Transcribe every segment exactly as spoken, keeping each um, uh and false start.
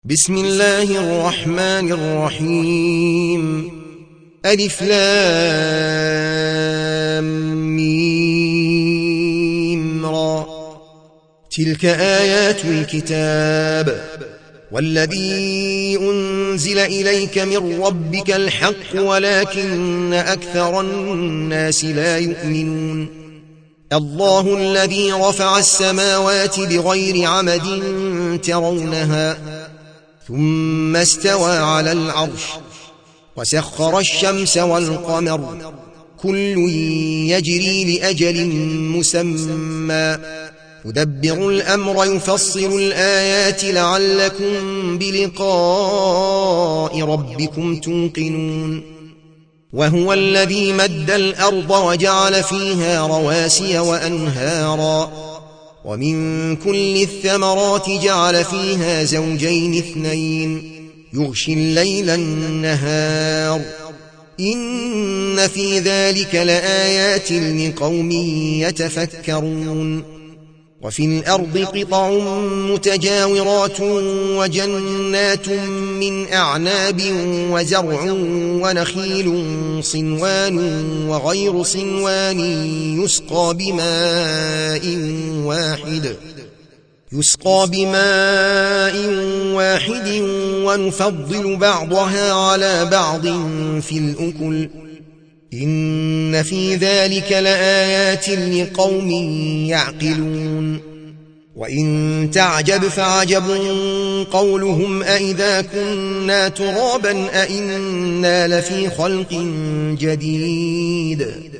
بسم الله الرحمن الرحيم. ألف لام ميم را. تلك آيات الكتاب والذي أنزل إليك من ربك الحق ولكن أكثر الناس لا يؤمنون. الله الذي رفع السماوات بغير عمد ترونها ثم استوى على العرش وسخر الشمس والقمر كل يجري لأجل مسمى يدبر الأمر يفصل الآيات لعلكم بلقاء ربكم توقنون. وهو الذي مد الأرض وجعل فيها رواسي وأنهارا ومن كل الثمرات جعل فيها زوجين اثنين يغشي الليل النهار إن في ذلك لآيات لقوم يتفكرون. وفي الأرض قطع متجاورات وجنات من أعناب وزرع ونخيل صنوان وغير صنوان يسقى بماء واحد يسقى بماء واحد ونفضل بعضها على بعض في الأكل إن في ذلك لآيات لقوم يعقلون. وإن تعجب فعجب قولهم أئذا كنا ترابا أئنا لفي خلق جديد.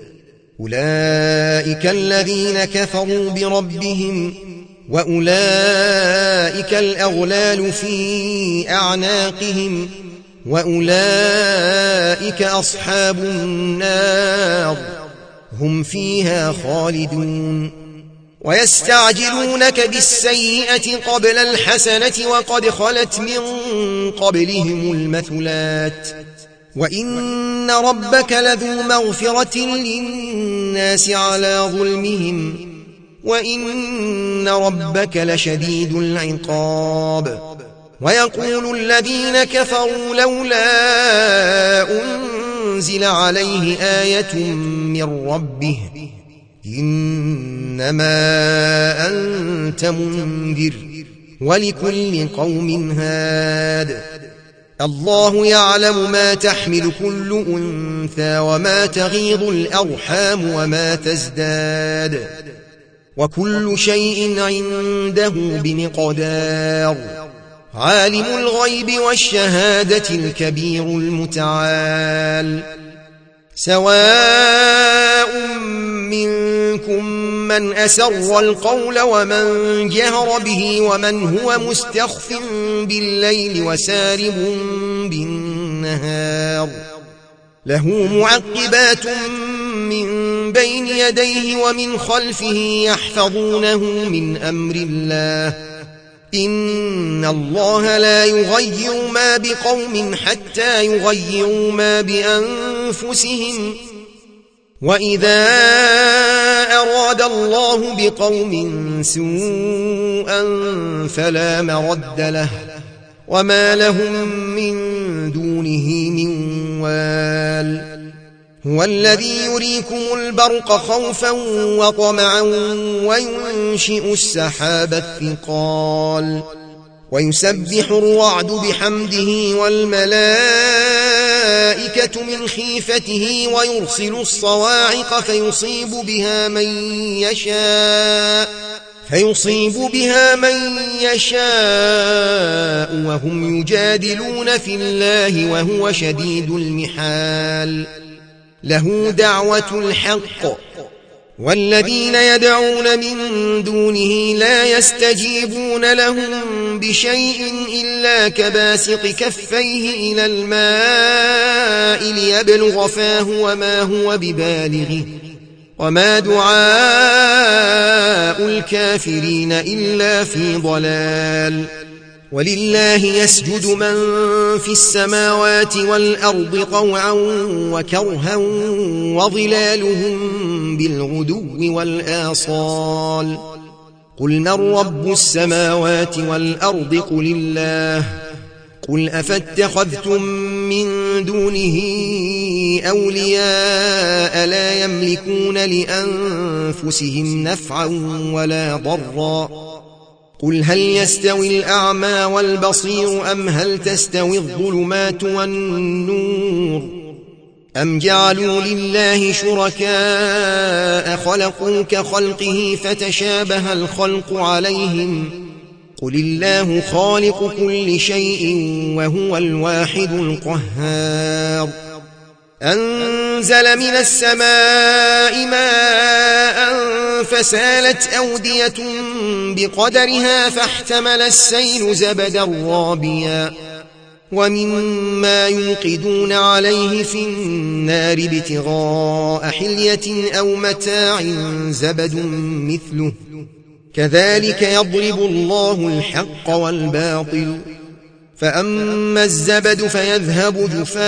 أولئك الذين كفروا بربهم وأولئك الأغلال في أعناقهم وأولئك أصحاب النار هم فيها خالدون. ويستعجلونك بالسيئة قبل الحسنة وقد خلت من قبلهم المثلات وإن ربك لذو مغفرة للناس على ظلمهم وإن ربك لشديد العقاب. ويقول الذين كفروا لولا أنزل عليه آية من ربه إنما أنت منذر ولكل قوم هاد. الله يعلم ما تحمل كل أنثى وما تغيض الأرحام وما تزداد وكل شيء عنده بمقدار. عالم الغيب والشهادة الكبير المتعال. سواء منكم من أسر القول ومن جهر به ومن هو مستخف بالليل وسارب بالنهار له معقبات من بين يديه ومن خلفه يحفظونه من أمر الله إن الله لا يغير ما بقوم حتى يغيروا ما بأنفسهم وإذا أراد الله بقوم سوءا فلا مرد له وما لهم من دونه من وال. هو الذي يريكم البرق خوفا وطمعا وينشئ السحاب الثقال ويسبح الرعد بحمده والملائكة من خيفته ويرسل الصواعق فيصيب بها من يشاء فيصيب بها من يشاء وهم يجادلون في الله وهو شديد المحال. له دعوة الحق والذين يدعون من دونه لا يستجيبون لهم بشيء إلا كباسط كفيه إلى الماء ليبلغ فاه وما هو ببالغه وما دعاء الكافرين إلا في ضلال. ولله يسجد من في السماوات والأرض طوعا وكرها وظلالهم بالغدو والآصال قل من رب السماوات والأرض قل الله قل أفاتخذتم من دونه أولياء لا يملكون لأنفسهم نفعا ولا ضرا قل هل يستوي الأعمى والبصير أم هل تستوي الظلمات والنور أم جعلوا لله شركاء خلقوا كخلقه فتشابه الخلق عليهم قل الله خالق كل شيء وهو الواحد القهار أنزل من السماء ماء فسالت أودية بقدرها فاحتمل السيل زبدا رابيا ومما يوقدون عليه في النار ابتغاء حلية أو متاع زبد مثله كذلك يضرب الله الحق والباطل فأما الزبد فيذهب جفاء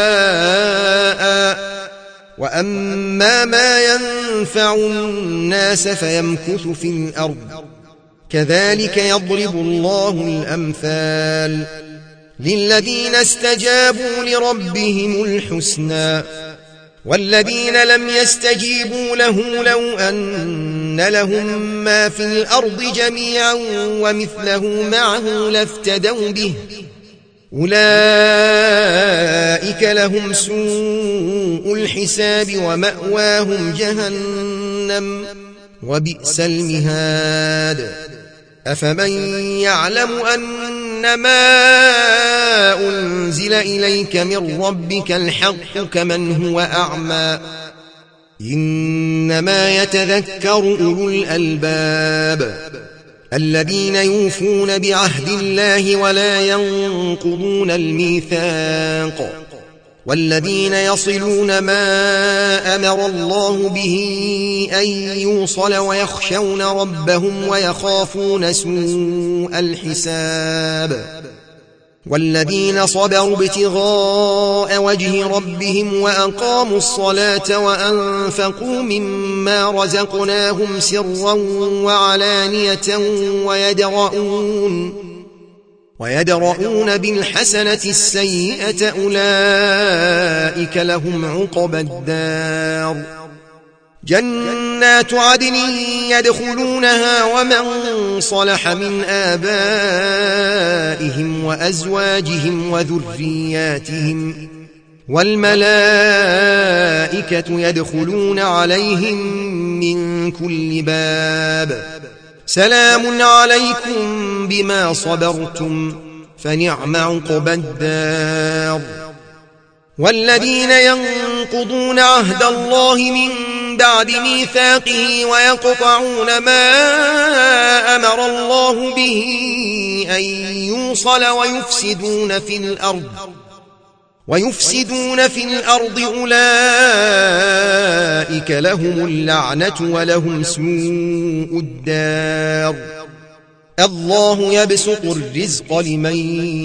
وأما ما ينفع الناس فيمكث في الأرض كذلك يضرب الله الأمثال للذين استجابوا لربهم الحسنى والذين لم يستجيبوا له لو أن لهم ما في الأرض جميعا ومثله معه لافتدوا به أولئك لهم سوء الحساب ومأواهم جهنم وبئس المهاد أفمن يعلم أنما أنزل إليك من ربك الحق كمن هو أعمى إنما يتذكر أولو الألباب الذين يوفون بعهد الله ولا ينقضون الميثاق والذين يصلون ما أمر الله به أن يوصل ويخشون ربهم ويخافون سوء الحساب والذين صبروا ابتغاء وجه ربهم وأقاموا الصلاة وأنفقوا مما رزقناهم سرا وعلانية ويدرؤون ويدرؤون بالحسنة السيئة أولئك لهم عقبى الدار جنات عدن يدخلونها ومن صلح من آبائهم وأزواجهم وذرياتهم والملائكة يدخلون عليهم من كل باب سلام عليكم بما صبرتم فنعم عقبى الدار والذين ينقضون عهد الله من بعد ميثاقه ويقطعون ما أمر الله به أن يوصل ويفسدون في الأرض ويفسدون في الأرض أولئك لهم اللعنة ولهم سوء الدار الله يبسط الرزق لمن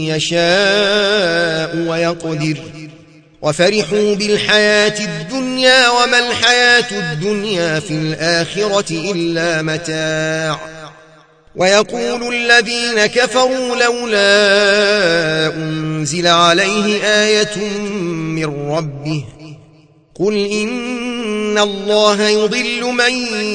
يشاء ويقدر وفرحوا بالحياة الدنيا وما الحياة الدنيا في الآخرة إلا متاع ويقول الذين كفروا لولا أنزل عليه آية من ربه قل إن الله يضل من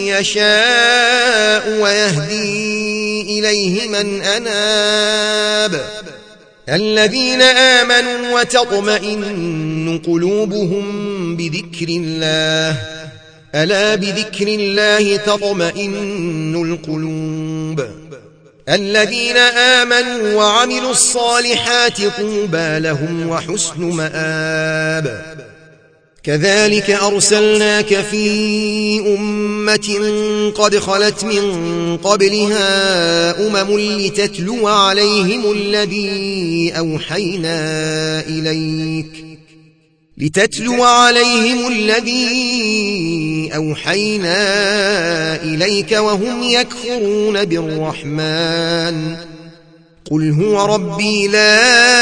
يشاء ويهدي إليه من أناب الذين آمنوا وتطمئن قلوبهم بذكر الله ألا بذكر الله تطمئن القلوب الذين آمنوا وعملوا الصالحات طوبى لهم وحسن مآب كذلك أرسلناك في أمة قد خلت من قبلها أمم لتتلو عليهم الذي أوحينا إليك لتتلو عليهم الذي أوحينا إليك وهم يكفرون بالرحمن قل هو ربي لا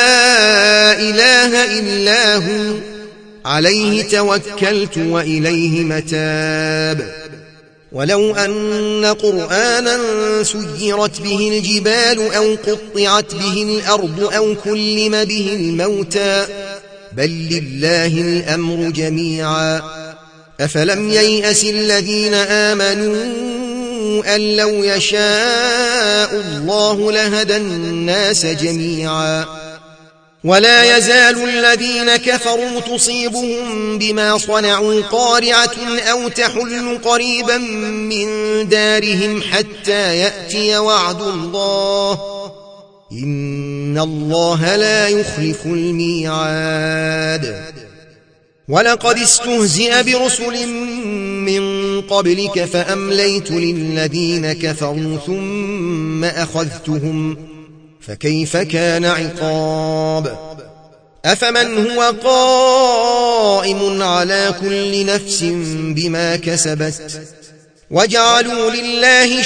إله إلا هو عليه توكلت وإليه متاب ولو أن قرآنا سيرت به الجبال أو قطعت به الأرض أو كلم به الموتى بل لله الأمر جميعا أفلم ييأس الذين آمنوا أن لو يشاء الله لهدى الناس جميعا ولا يزال الذين كفروا تصيبهم بما صنعوا قارعة أو تحل قريبا من دارهم حتى يأتي وعد الله إن الله لا يخلف الميعاد ولقد استهزئ برسل من قبلك فأمليت للذين كفروا ثم أخذتهم فكيف كان عقاب أفمن هو قائم على كل نفس بما كسبت وجعلوا لله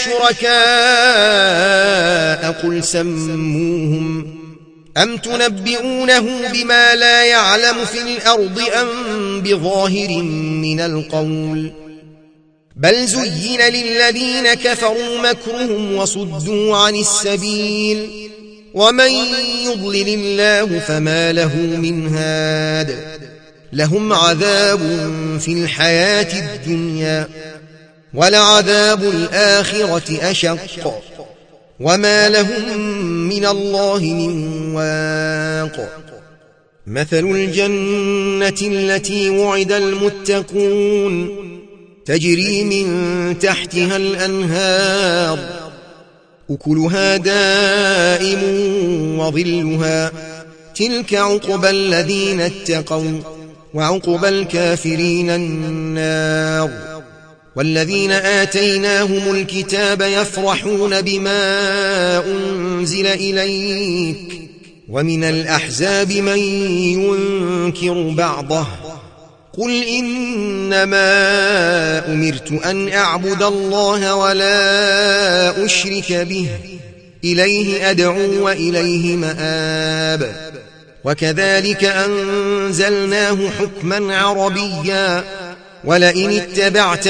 شركاء قل سموهم أم تنبئونه بما لا يعلم في الأرض أم بظاهر من القول بل زين للذين كفروا مكرهم وصدوا عن السبيل ومن يضلل الله فما له من هاد لهم عذاب في الحياة الدنيا ولعذاب الآخرة أشق وما لهم من الله من واق مثل الجنة التي وعد المتقون تجري من تحتها الأنهار أكلها دائم وظلها تلك عقبى الذين اتقوا وعقبى الكافرين النار والذين آتيناهم الكتاب يفرحون بما أنزل إليك ومن الأحزاب من ينكر بعضه قل إنما أمرت أن أعبد الله ولا أشرك به إليه أدعو وإليه مآب وكذلك أنزلناه حكما عربيا ولئن اتبعت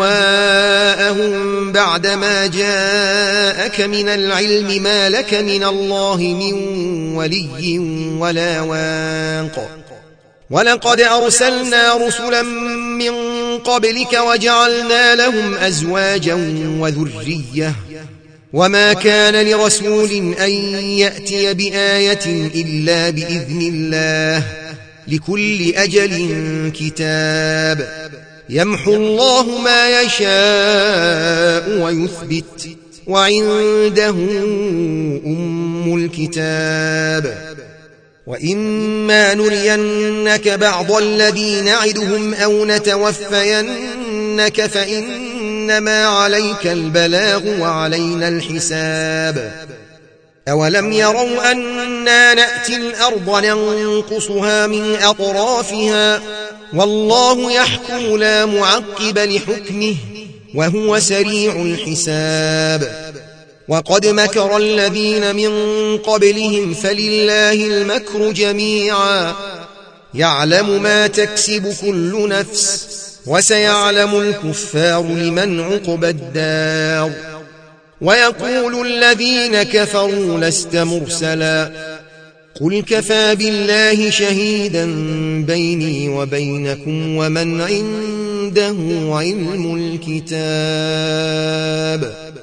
أهواءهم بعدما جاءك من العلم ما لك من الله من ولي ولا واق ولقد أرسلنا رسلا من قبلك وجعلنا لهم أزواجا وذرية وما كان لرسول أن يأتي بآية إلا بإذن الله لكل أجل كتاب يمحو الله ما يشاء ويثبت وعنده أم الكتاب وإما نرينك بعض الذي نعدهم أو نتوفينك فإنما عليك البلاغ وعلينا الحساب أولم يروا أنا نأتي الأرض ننقصها من أطرافها والله يحكم لا معقب لحكمه وهو سريع الحساب وقد مكر الذين من قبلهم فلله المكر جميعا يعلم ما تكسب كل نفس وسيعلم الكفار لمن عقبى الدار ويقول الذين كفروا لست مرسلا قل كفى بالله شهيدا بيني وبينكم ومن عنده علم الكتاب